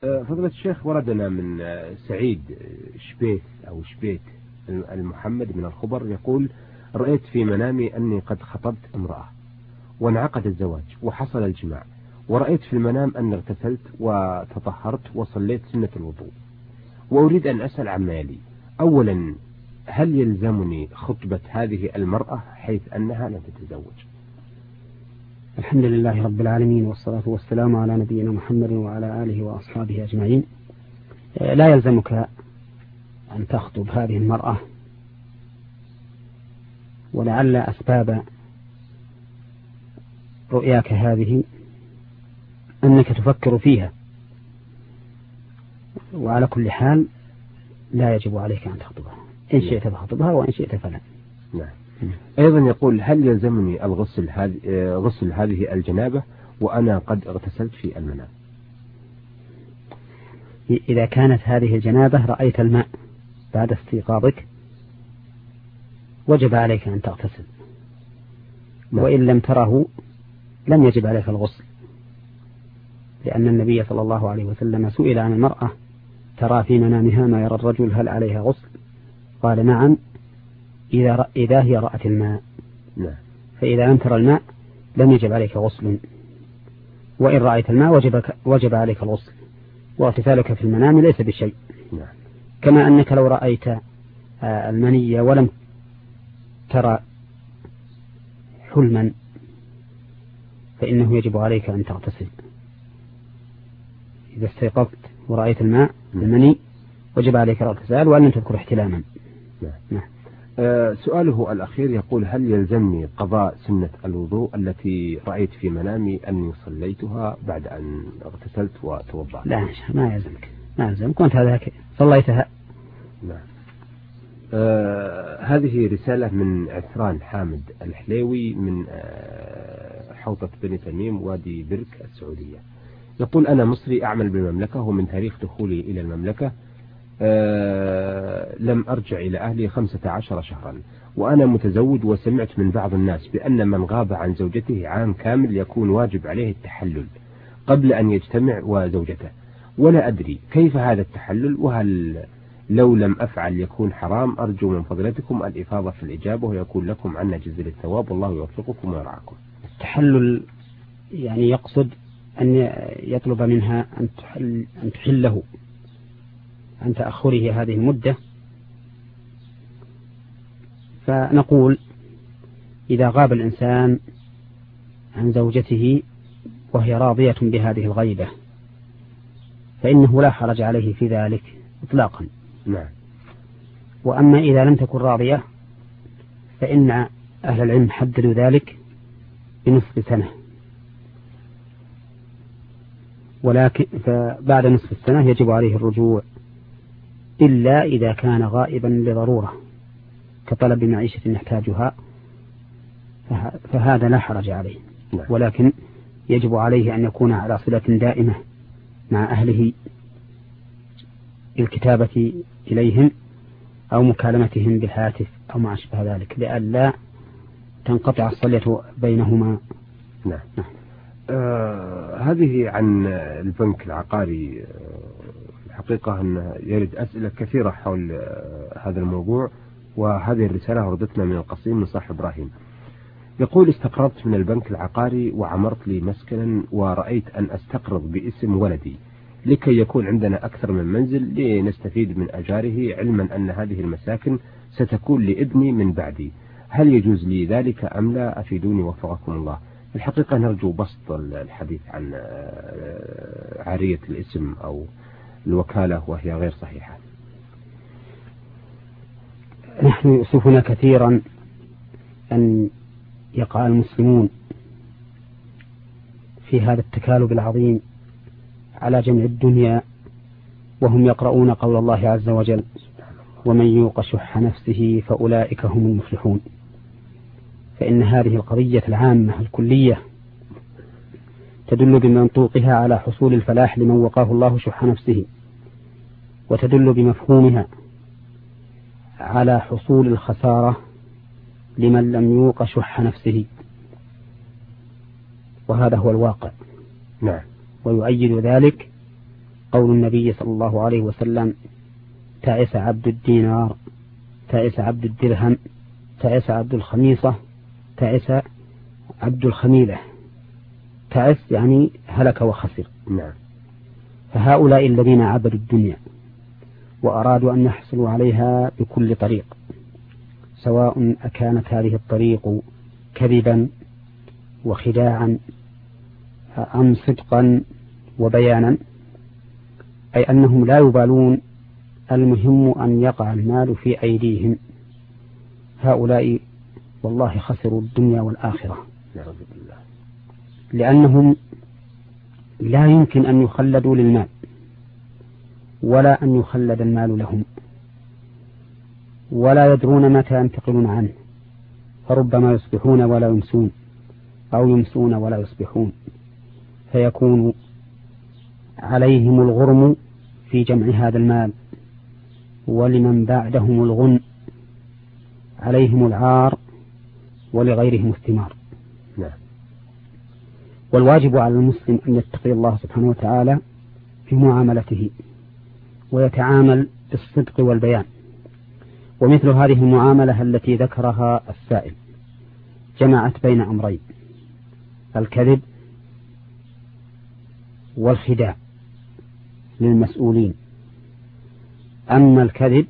فضيلة الشيخ، وردنا من سعيد شبيت أو شبيت المحمد من الخبر يقول: رأيت في منامي أني قد خطبت امرأة وانعقد الزواج وحصل الجماع، ورأيت في المنام أني اغتسلت وتطهرت وصليت سنة الوضوء، وأريد أن أسأل عما يلي. أولا، هل يلزمني خطبة هذه المرأة حيث أنها لم تتزوج؟ الحمد لله رب العالمين، والصلاة والسلام على نبينا محمد وعلى آله وأصحابه أجمعين. لا يلزمك أن تخطب هذه المرأة، ولعل أسباب رؤياك هذه أنك تفكر فيها، وعلى كل حال لا يجب عليك أن تخطبها، إن شئت فخطبها وإن شئت فلا. نعم. أيضا يقول: هل يلزمني غسل هذه الجنابة وأنا قد اغتسلت في المنام؟ إذا كانت هذه الجنابة رأيت الماء بعد استيقاظك وجب عليك أن تغتسل، وإن لم تره لم يجب عليك الغسل، لأن النبي صلى الله عليه وسلم سئل عن المرأة ترى في منامها ما يرى الرجل هل عليها غسل؟ قال: نعم، إذا هي رأت الماء. فإذا لم ترى الماء لم يجب عليك غسل، وإن رأيت الماء وجب عليك الغسل، واغتسالك في المنام ليس بشيء. كما أنك لو رأيت المني ولم ترى حلما فإنه يجب عليك أن تغتسل. إذا استيقظت ورأيت الماء المني وجب عليك الاغتسال، وأن لم تذكر احتلاما. سؤاله الأخير يقول: هل يلزمني قضاء سنة الوضوء التي رأيت في منامي أني صليتها بعد أن اغتسلت وتوضأت؟ لا، ما يلزمك وأنت هذاك صليتها. نعم. هذه رسالة من عثران حامد الحليوي من حوطة بني تميم وادي برك السعودية. يقول: أنا مصري أعمل بالمملكة، ومن تاريخ دخولي إلى المملكة لم أرجع إلى أهلي 15 شهرا، وأنا متزوج، وسمعت من بعض الناس بأن من غاب عن زوجته عام كامل يكون واجب عليه التحلل قبل أن يجتمع وزوجته، ولا أدري كيف هذا التحلل، وهل لو لم أفعل يكون حرام؟ أرجو من فضلتكم الإفاضة في الإجابة، ويكون لكم عنا جزيل الثواب، والله يوفقكم ويرعاكم. التحلل يعني يقصد أن يطلب منها أن تحله عن تأخره هذه المدة. فنقول: إذا غاب الإنسان عن زوجته وهي راضية بهذه الغيبة فإنه لا حرج عليه في ذلك إطلاقا. نعم. وأما إذا لم تكن راضية فإن أهل العلم حددوا ذلك بنصف سنة، ولكن فبعد نصف السنة يجب عليه الرجوع، إلا إذا كان غائبا لضرورة كطلب معيشة يحتاجها، فهذا لا حرج عليه. ولكن يجب عليه أن يكون على صلة دائمة مع أهله، الكتابة إليهم أو مكالمتهم بالهاتف أو ما أشبه ذلك، لئلا تنقطع الصلة بينهما. نعم. هذه عن البنك العقاري. الحقيقة أن يرد أسئلة كثيرة حول هذا الموضوع، وهذه الرسالة وردتنا من القصيم من صاحب إبراهيم. يقول: استقرضت من البنك العقاري وعمرت لي مسكنا، ورأيت أن أستقرض باسم ولدي لكي يكون عندنا أكثر من منزل لنستفيد من أجاره، علما أن هذه المساكن ستكون لابني من بعدي. هل يجوز لي ذلك أم لا؟ أفيدوني وفقكم الله. الحقيقة نرجو بسط الحديث عن عارية الاسم أو الوكالة وهي غير صحيحة. نحن يؤسفنا كثيرا أن يقع المسلمون في هذا التكالب العظيم على جمع الدنيا، وهم يقرؤون قول الله عز وجل: ومن يوق شح نفسه فأولئك هم المفلحون. فإن هذه القضية العامة الكلية تدل بمنطوقها على حصول الفلاح لمن وقاه الله شح نفسه، وتدل بمفهومها على حصول الخسارة لمن لم يوق شح نفسه، وهذا هو الواقع. نعم. ويؤيد ذلك قول النبي صلى الله عليه وسلم: تعس عبد الدينار، تعس عبد الدرهم، تعس عبد الخميصة، تعس عبد الخميلة. تعس يعني هلك وخسر. نعم. فهؤلاء الذين عبدوا الدنيا وأرادوا أن يحصلوا عليها بكل طريق، سواء أكانت هذه الطريق كذبا وخداعا أم صدقا وبيانا، أي أنهم لا يبالون، المهم أن يقع المال في أيديهم. هؤلاء والله خسروا الدنيا والآخرة، لأنهم لا يمكن أن يخلدوا للمال ولا أن يخلد المال لهم، ولا يدرون متى ينتقلون عنه، فربما يصبحون ولا يمسون، أو يمسون ولا يصبحون، فيكون عليهم الغرم في جمع هذا المال، ولمن بعدهم الغن، عليهم العار ولغيرهم الثمار. والواجب على المسلم أن يتقي الله سبحانه وتعالى في معاملته ويتعامل بالصدق والبيان. ومثل هذه المعاملة التي ذكرها السائل جمعت بين أمرين: الكذب والخداع للمسؤولين. أما الكذب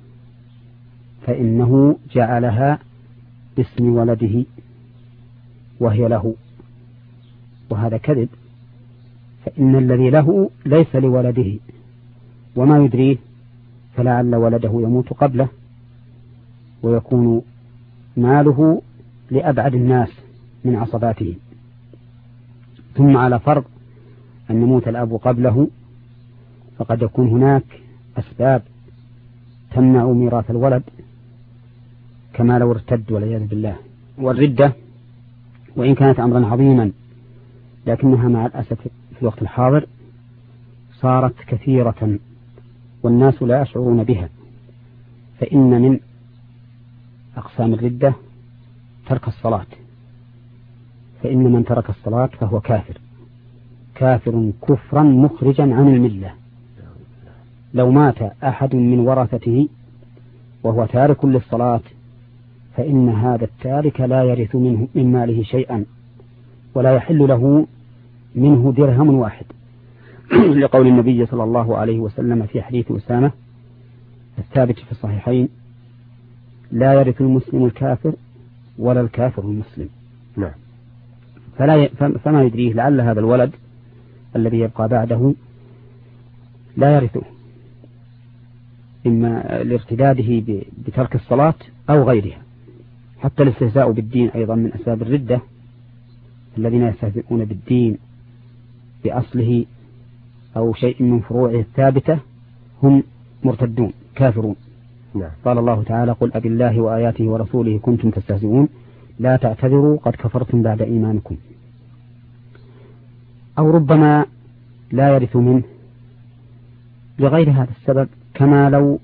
فإنه جعلها باسم ولده وهي له، وهذا كذب، فإن الذي له ليس لولده، وما يدريه فلعل ولده يموت قبله ويكون ماله لأبعد الناس من عصباته. ثم على فرض أن يموت الأب قبله، فقد يكون هناك أسباب تمنع ميراث الولد، كما لو ارتد والعياذ بالله. والردة وإن كانت أمرا عظيما لكنها مع الأسف في الوقت الحاضر صارت كثيرة والناس لا يشعرون بها. فإن من أقسام الردة ترك الصلاة، فإن من ترك الصلاة فهو كافر، كافر كفرا مخرجا عن الملة. لو مات أحد من ورثته وهو تارك للصلاة فإن هذا التارك لا يرث منه من ماله شيئا، ولا يحل له منه درهم واحد، لقول النبي صلى الله عليه وسلم في حديث أسامة الثابت في الصحيحين: لا يرث المسلم الكافر ولا الكافر المسلم. نعم. فما يدريه، لعل هذا الولد الذي يبقى بعده لا يرثه، إما لارتداده بترك الصلاة أو غيرها. حتى الاستهزاء بالدين أيضا من أسباب الردة، الذين يستهزئون بالدين بأصله أو شيء من فروعه الثابتة هم مرتدون كافرون. نعم. قال الله تعالى: قل أبي الله وآياته ورسوله كنتم تستهزئون لا تعتذروا قد كفرتم بعد إيمانكم. أو ربما لا يرث منه لغير هذا السبب، كما لو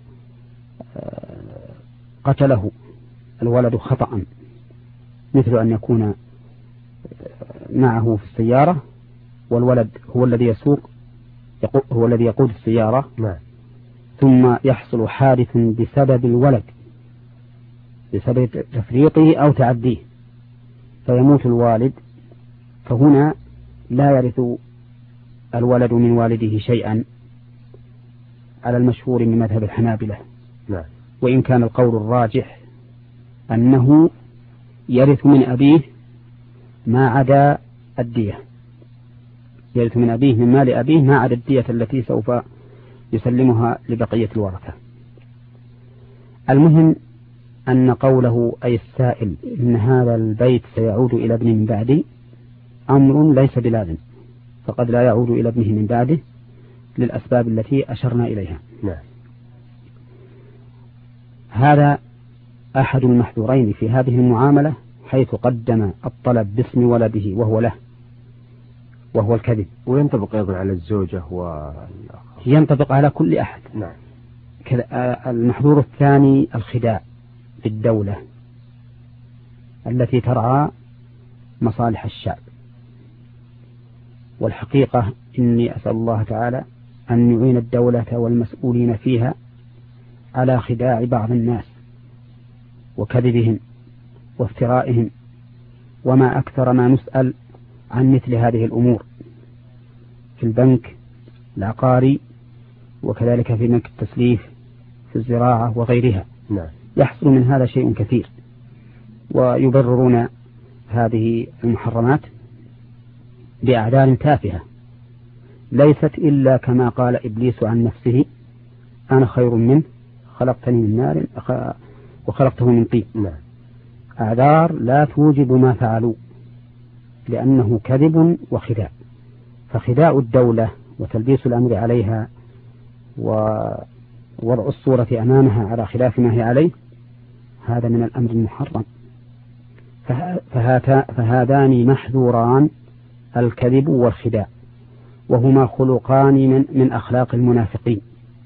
قتله الولد خطأ، مثل أن يكون معه في السيارة والولد هو الذي يسوق، هو الذي يقود السيارة. نعم. ثم يحصل حادث بسبب الولد، بسبب تفريطه أو تعديه، فيموت الوالد، فهنا لا يرث الولد من والده شيئا على المشهور من مذهب الحنابلة. نعم. وإن كان القول الراجح أنه يرث من أبيه ما عدا الدية، يرث من أبيه من مال أبيه ما عدا الدية التي سوف يسلمها لبقية الورثة. المهم أن قوله أي السائل إن هذا البيت سيعود إلى ابنه من بعدي أمر ليس بلازم، فقد لا يعود إلى ابنه من بعده للأسباب التي أشرنا إليها. نعم. هذا أحد المحذورين في هذه المعاملة، حيث قدم الطلب باسم ولده وهو له، وهو الكذب. وينطبق أيضا على الزوجة ينطبق على كل أحد. نعم. المحذور الثاني الخداع بالدولة التي ترعى مصالح الشعب. والحقيقة إني أسأل الله تعالى أن يعين الدولة والمسؤولين فيها على خداع بعض الناس وكذبهم وافترائهم، وما أكثر ما نسأل عن مثل هذه الأمور في البنك العقاري، وكذلك في بنك التسليف في الزراعة وغيرها. نعم. يحصل من هذا شيء كثير، ويبررون هذه المحرمات بأعذار تافهة ليست إلا كما قال إبليس عن نفسه: أنا خير منه خلقتني من نار وخلقته من طين. نعم. أعذار لا توجب ما فعلوا، لأنه كذب وخداع. فخداع الدولة وتلبيس الأمر عليها ووضع الصورة أمامها على خلاف ما هي عليه، هذا من الأمر المحرم. فهذان محذوران، الكذب والخداع، وهما خلقان من أخلاق المنافقين،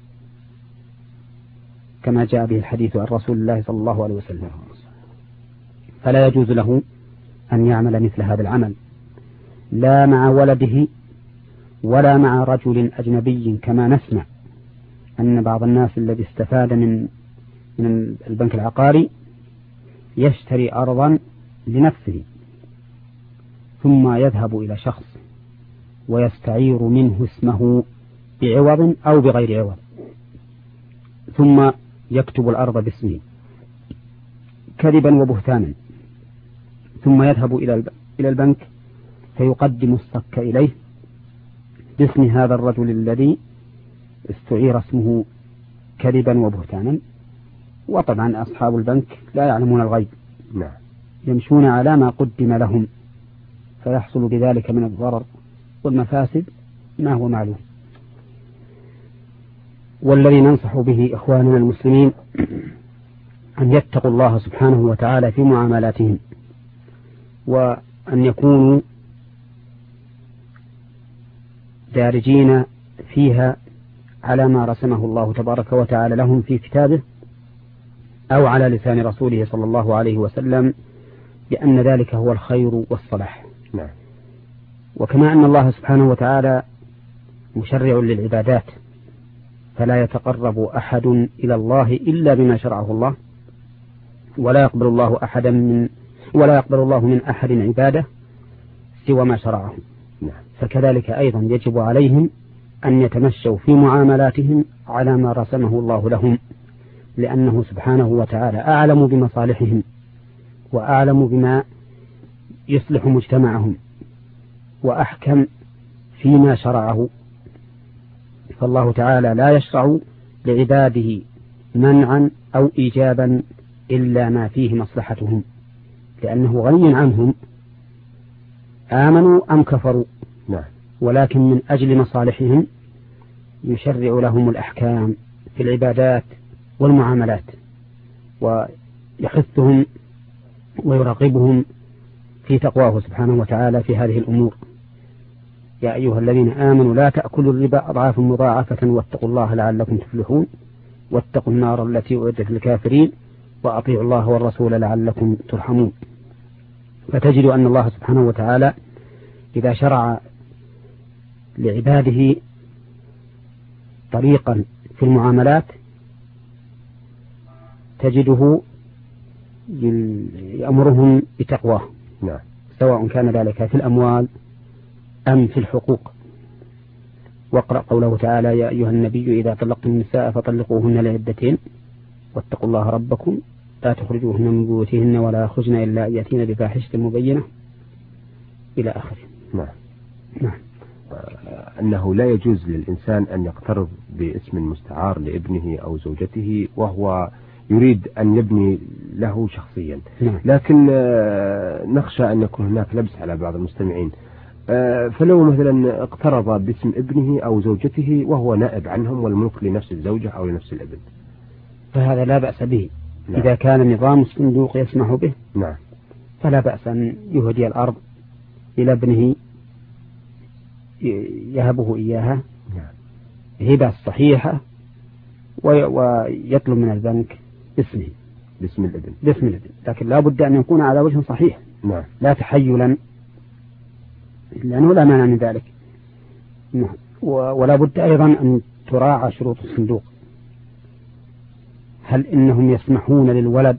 كما جاء به الحديث عن رسول الله صلى الله عليه وسلم. فلا يجوز له أن يعمل مثل هذا العمل، لا مع ولده ولا مع رجل أجنبي، كما نسمع أن بعض الناس الذي استفاد من البنك العقاري يشتري أرضا لنفسه، ثم يذهب إلى شخص ويستعير منه اسمه بعوض أو بغير عوض، ثم يكتب الأرض باسمه كذبا وبهتانا، ثم يذهب إلى البنك فيقدم الصك إليه باسم هذا الرجل الذي استعير اسمه كذبا وبهتانا. وطبعا أصحاب البنك لا يعلمون الغيب، نعم، يمشون على ما قدم لهم، فيحصل بذلك من الضرر والمفاسد ما هو معلوم. والذي ننصح به إخواننا المسلمين أن يتقوا الله سبحانه وتعالى في معاملاتهم، وأن يكونوا دارجين فيها على ما رسمه الله تبارك وتعالى لهم في كتابه أو على لسان رسوله صلى الله عليه وسلم، لأن ذلك هو الخير والصلاح. نعم. وكما أن الله سبحانه وتعالى مشرع للعبادات، فلا يتقرب أحد إلى الله إلا بما شرعه الله، ولا يقبل الله من أحد عبادة سوى ما شرعه. نعم. فكذلك أيضا يجب عليهم أن يتمشوا في معاملاتهم على ما رسمه الله لهم، لأنه سبحانه وتعالى أعلم بمصالحهم وأعلم بما يصلح مجتمعهم وأحكم فيما شرعه. فالله تعالى لا يشرع لعباده منعا أو إيجابا إلا ما فيه مصلحتهم، لأنه غني عنهم آمنوا أم كفروا. نعم. ولكن من أجل مصالحهم يشرع لهم الأحكام في العبادات والمعاملات، ويحثهم ويرغبهم في تقواه سبحانه وتعالى في هذه الأمور. يا أيها الذين آمنوا لا تأكلوا الربا أضعافا مضاعفة واتقوا الله لعلكم تفلحون واتقوا النار التي أعدت للكافرين وأطيعوا الله والرسول لعلكم ترحمون. فتجد أن الله سبحانه وتعالى إذا شرع لعباده طريقا في المعاملات تجده يأمرهم بتقواه. نعم. سواء كان ذلك في الأموال أم في الحقوق. واقرأ قوله تعالى: يا أيها النبي إذا طلقتم النساء فطلقوهن لعدتهن واتقوا الله ربكم لا تخرجوهن من بيوتهن ولا يخرجن إلا أن يأتين بفاحشة مبينة إلى آخره. نعم. نعم. أنه لا يجوز للإنسان أن يقترض باسم مستعار لابنه أو زوجته وهو يريد أن يبني له شخصيا. نعم. لكن نخشى أن يكون هناك لبس على بعض المستمعين، فلو مثلا اقترض باسم ابنه أو زوجته وهو نائب عنهم والملك لنفس الزوجة أو لنفس الابن، فهذا لا بأس به. نعم. إذا كان نظام الصندوق يسمح به، نعم، فلا بأس أن يهدي الأرض إلى ابنه يهبه إياها هبة صحيحة ويطلب من البنك باسم الابن، لكن لا بد أن يكون على وجه صحيح. نعم. لا تحيلا، لأنه لا مانع من ذلك. نعم. ولا بد أيضا أن تراعى شروط الصندوق. هل إنهم يسمحون للولد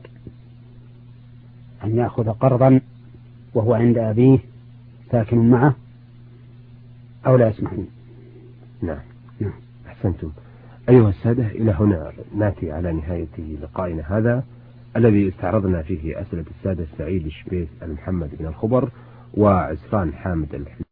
أن يأخذ قرضا وهو عند أبيه ساكن معه أو لا يسمحون؟ نعم. أحسنتم. أيها السادة، إلى هنا نأتي على نهاية لقائنا هذا الذي استعرضنا فيه أسئلة السادة سعيد الشبيث المحمد بن الخبر وعسران حامد